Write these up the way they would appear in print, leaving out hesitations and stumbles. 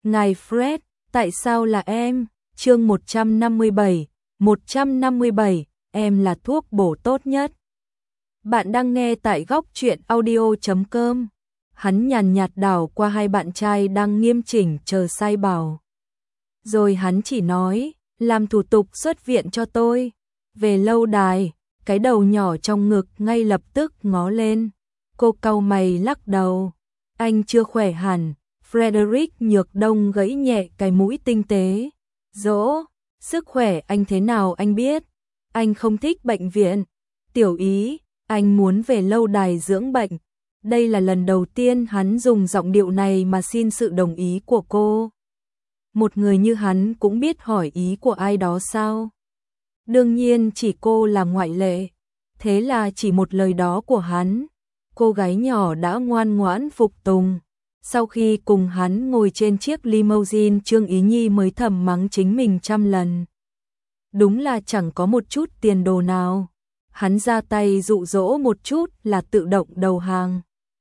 Ngài Fred, tại sao là em? Chương 157, em là thuốc bổ tốt nhất. Bạn đang nghe tại góc truyện audio.com. Hắn nhàn nhạt đảo qua hai bạn trai đang nghiêm chỉnh chờ sai bảo. Rồi hắn chỉ nói, làm thủ tục xuất viện cho tôi. Về lâu đài, cái đầu nhỏ trong ngực ngay lập tức ngó lên. Cô cau mày lắc đầu. Anh chưa khỏe hẳn. Frederick Nhược Đông gãy nhẹ cái mũi tinh tế. Dỗ, sức khỏe anh thế nào anh biết. Anh không thích bệnh viện. Tiểu Ý, anh muốn về lâu đài dưỡng bệnh. Đây là lần đầu tiên hắn dùng giọng điệu này mà xin sự đồng ý của cô. Một người như hắn cũng biết hỏi ý của ai đó sao? Đương nhiên chỉ cô là ngoại lệ. Thế là chỉ một lời đó của hắn, cô gái nhỏ đã ngoan ngoãn phục tùng. Sau khi cùng hắn ngồi trên chiếc limousine, Trương Ý Nhi mới thầm mắng chính mình trăm lần. Đúng là chẳng có một chút tiền đồ nào. Hắn ra tay dụ dỗ một chút là tự động đầu hàng.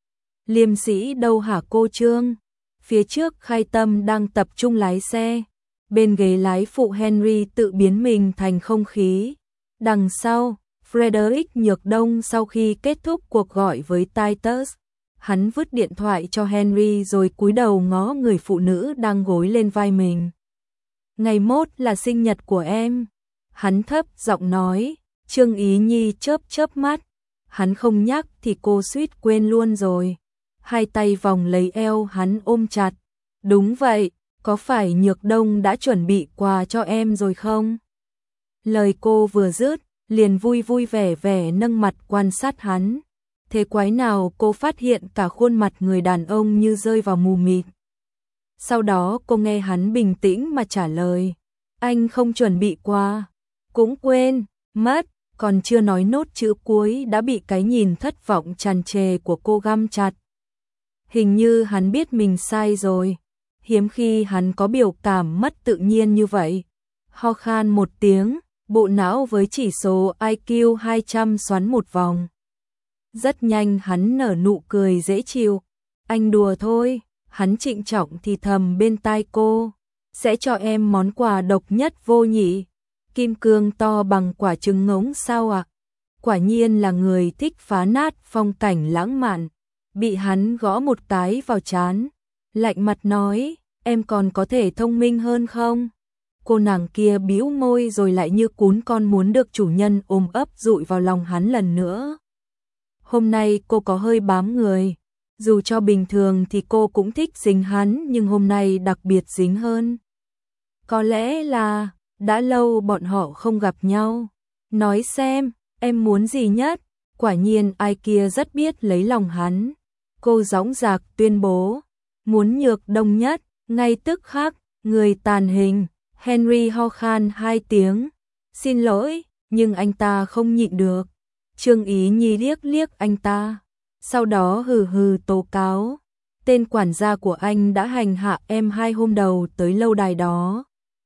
Liêm sĩ đâu hả cô Trương? Phía trước Khai Tâm đang tập trung lái xe. Bên ghế lái phụ Henry tự biến mình thành không khí. Đằng sau, Frederick Nhược Đông sau khi kết thúc cuộc gọi với Titus, hắn vứt điện thoại cho Henry rồi cúi đầu ngó người phụ nữ đang gối lên vai mình. Ngày mốt là sinh nhật của em. Hắn thấp giọng nói. Trương Ý Nhi chớp chớp mắt. Hắn không nhắc thì cô suýt quên luôn rồi. Hai tay vòng lấy eo hắn ôm chặt. Đúng vậy, có phải Nhược Đông đã chuẩn bị quà cho em rồi không? Lời cô vừa dứt, liền vui vui vẻ vẻ nâng mặt quan sát hắn. Thế quái nào cô phát hiện cả khuôn mặt người đàn ông như rơi vào mù mịt. Sau đó cô nghe hắn bình tĩnh mà trả lời. Anh không chuẩn bị quà. Cũng quên, mất, còn chưa nói nốt chữ cuối đã bị cái nhìn thất vọng tràn trề của cô găm chặt. Hình như hắn biết mình sai rồi. Hiếm khi hắn có biểu cảm mất tự nhiên như vậy. Ho khan một tiếng, bộ não với chỉ số IQ 200 xoắn một vòng. Rất nhanh hắn nở nụ cười dễ chịu. Anh đùa thôi, hắn trịnh trọng thì thầm bên tai cô. Sẽ cho em món quà độc nhất vô nhị. Kim cương to bằng quả trứng ngỗng sao ạ? Quả nhiên là người thích phá nát phong cảnh lãng mạn. Bị hắn gõ một cái vào trán. Lạnh mặt nói, em còn có thể thông minh hơn không? Cô nàng kia bĩu môi rồi lại như cún con muốn được chủ nhân ôm ấp dụi vào lòng hắn lần nữa. Hôm nay cô có hơi bám người. Dù cho bình thường thì cô cũng thích dính hắn, nhưng hôm nay đặc biệt dính hơn. Có lẽ là đã lâu bọn họ không gặp nhau. Nói xem, em muốn gì nhất? Quả nhiên ai kia rất biết lấy lòng hắn. Cô dõng dạc tuyên bố, muốn Nhược Đông nhất. Ngay tức khắc, người tàn hình. Henry ho khan 2 tiếng. Xin lỗi, nhưng anh ta không nhịn được. Trương Ý Nhi liếc liếc anh ta. Sau đó hừ hừ tố cáo. Tên quản gia của anh đã hành hạ em 2 hôm đầu tới lâu đài đó.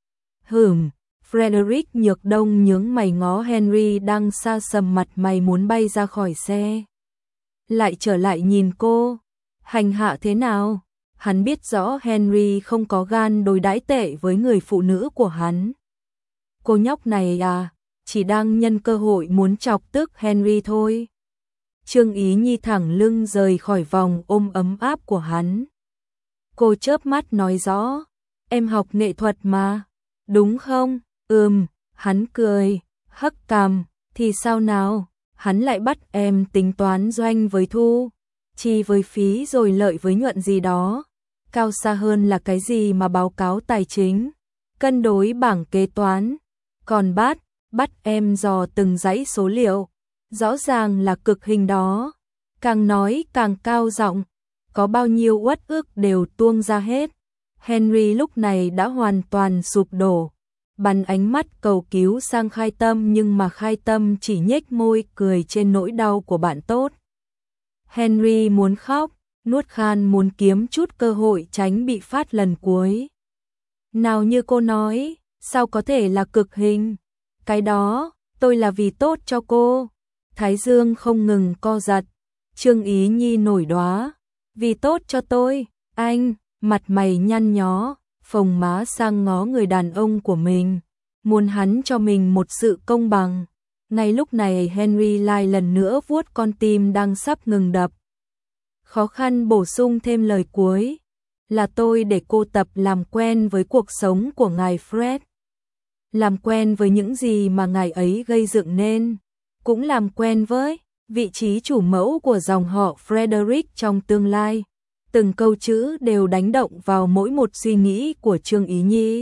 Frederick Nhược Đông nhướng mày ngó Henry đang sa sầm mặt mày muốn bay ra khỏi xe. Lại trở lại nhìn cô. Hành hạ thế nào? Hắn biết rõ Henry không có gan đối đãi tệ với người phụ nữ của hắn. Cô nhóc này à, chỉ đang nhân cơ hội muốn chọc tức Henry thôi. Trương Ý Nhi thẳng lưng rời khỏi vòng ôm ấm áp của hắn. Cô chớp mắt nói rõ, em học nghệ thuật mà, đúng không? Hắn cười, hất cằm, thì sao nào? Hắn lại bắt em tính toán doanh với thu, chi với phí rồi lợi với nhuận gì đó. Cao xa hơn là cái gì mà báo cáo tài chính, cân đối bảng kế toán. Còn bắt em dò từng dãy số liệu, rõ ràng là cực hình đó. Càng nói càng cao giọng, có bao nhiêu uất ức đều tuông ra hết. Henry lúc này đã hoàn toàn sụp đổ, bắn ánh mắt cầu cứu sang Khai Tâm, nhưng mà Khai Tâm chỉ nhếch môi cười trên nỗi đau của bạn tốt. Henry muốn khóc, nuốt khan muốn kiếm chút cơ hội tránh bị phát lần cuối. Nào như cô nói, sao có thể là cực hình? Cái đó, tôi là vì tốt cho cô. Thái dương không ngừng co giật. Trương Ý Nhi nổi đoá. Vì tốt cho tôi, anh, mặt mày nhăn nhó. phồng má sang ngó người đàn ông của mình, muốn hắn cho mình một sự công bằng. Ngay lúc này Henry lại lần nữa vuốt con tim đang sắp ngừng đập. Khó khăn bổ sung thêm lời cuối, là tôi để cô tập làm quen với cuộc sống của ngài Fred. Làm quen với những gì mà ngài ấy gây dựng nên, cũng làm quen với vị trí chủ mẫu của dòng họ Frederick trong tương lai. Từng câu chữ đều đánh động vào mỗi một suy nghĩ của Trương Ý Nhi.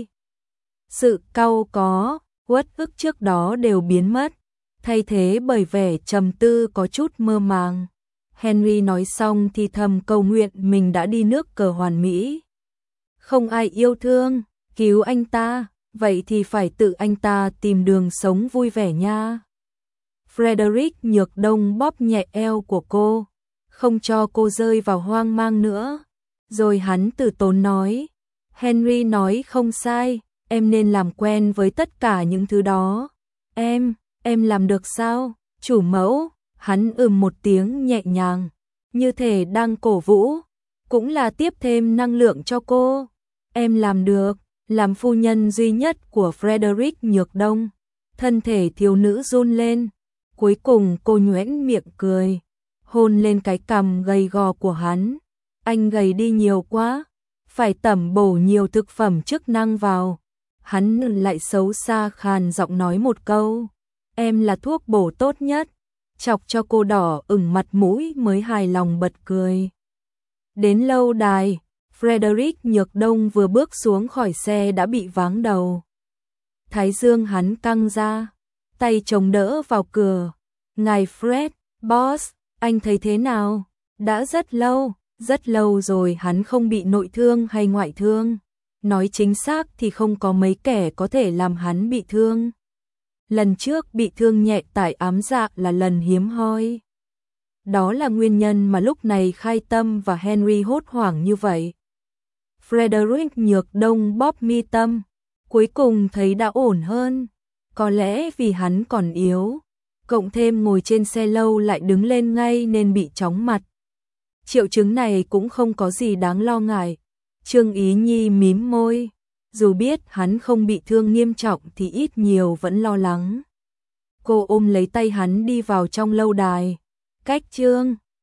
Sự cau có, uất ức trước đó đều biến mất, thay thế bởi vẻ trầm tư có chút mơ màng. Henry nói xong thì thầm cầu nguyện mình đã đi nước cờ hoàn mỹ. Không ai yêu thương, cứu anh ta, vậy thì phải tự anh ta tìm đường sống vui vẻ nha. Frederick Nhược Đông bóp nhẹ eo của cô, không cho cô rơi vào hoang mang nữa. Rồi hắn từ tốn nói, Henry nói không sai, em nên làm quen với tất cả những thứ đó. Em làm được sao, chủ mẫu? Hắn một tiếng nhẹ nhàng, như thể đang cổ vũ, cũng là tiếp thêm năng lượng cho cô. Em làm được, làm phu nhân duy nhất của Frederick Nhược Đông. Thân thể thiếu nữ run lên, cuối cùng cô nhoẻn miệng cười, hôn lên cái cằm gầy gò của hắn. Anh gầy đi nhiều quá, phải tẩm bổ nhiều thực phẩm chức năng vào. Hắn lại xấu xa khàn giọng nói một câu, em là thuốc bổ tốt nhất, chọc cho cô đỏ ửng mặt mũi mới hài lòng bật cười. Đến lâu đài, Frederick Nhược Đông vừa bước xuống khỏi xe đã bị váng đầu. Thái dương hắn căng ra, tay chống đỡ vào cửa. Ngài Fred, boss, anh thấy thế nào? Đã rất lâu rồi hắn không bị nội thương hay ngoại thương. Nói chính xác thì không có mấy kẻ có thể làm hắn bị thương. Lần trước bị thương nhẹ tại ám dạ là lần hiếm hoi. Đó là nguyên nhân mà lúc này Khai Tâm và Henry hốt hoảng như vậy. Frederick Nhược Đông bóp mi tâm, cuối cùng thấy đã ổn hơn. Có lẽ vì hắn còn yếu, cộng thêm ngồi trên xe lâu lại đứng lên ngay nên bị chóng mặt. Triệu chứng này cũng không có gì đáng lo ngại. Trương Ý Nhi mím môi, dù biết hắn không bị thương nghiêm trọng thì ít nhiều vẫn lo lắng. Cô ôm lấy tay hắn đi vào trong lâu đài. Cách Trương